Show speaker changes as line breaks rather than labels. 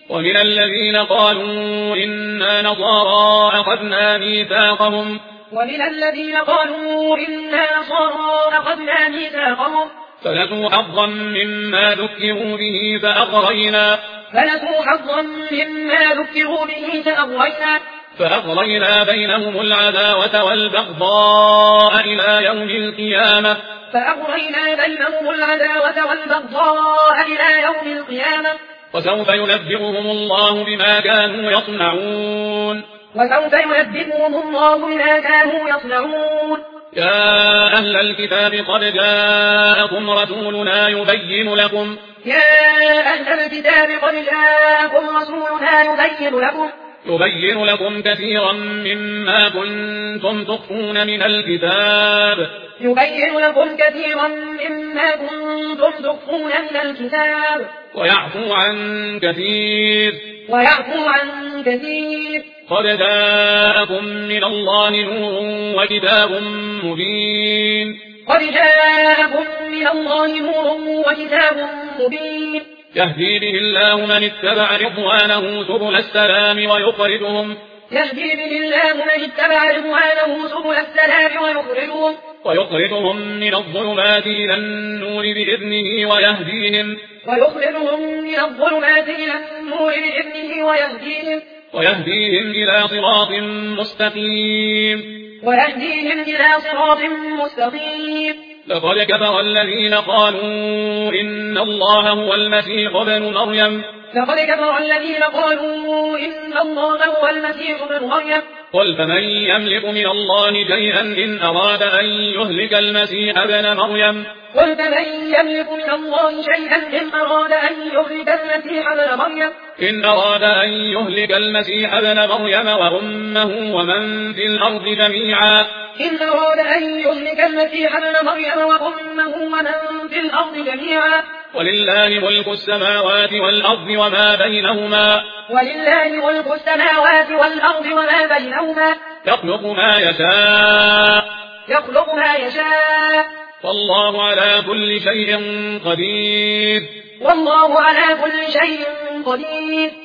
ومن الذين قالوا إنا نصارى أخذنا ميثاقهم فنسوا حظا مما ذكروا به فأغرينا بينهم العداوة والبغضاء إلى يوم القيامة وسوف ينبئهم الله بما كانوا يصنعون يا أهل الكتاب قد جاءكم رسولنا يبين لكم كثيرا مما كنتم تخفون من الكتاب ويعفو عن كثير قد جاءكم من الله نور وكتاب مبين يهدي به الله من اتبع رضوانه سبل السلام ويخرجهم من الظلمات إلى النور بإذنه ويهديهم إلى صراط مستقيم لقد كفر الذين قالوا إن الله هو المسيح ابن مريم قل فمن يملك من الله شيئا إن أراد أن يهلك المسيح ابن مريم وأمه ومن في الأرض جميعا ولله ملك السماوات والأرض وما بينهما يخلق ما يشاء والله على كل شيء قدير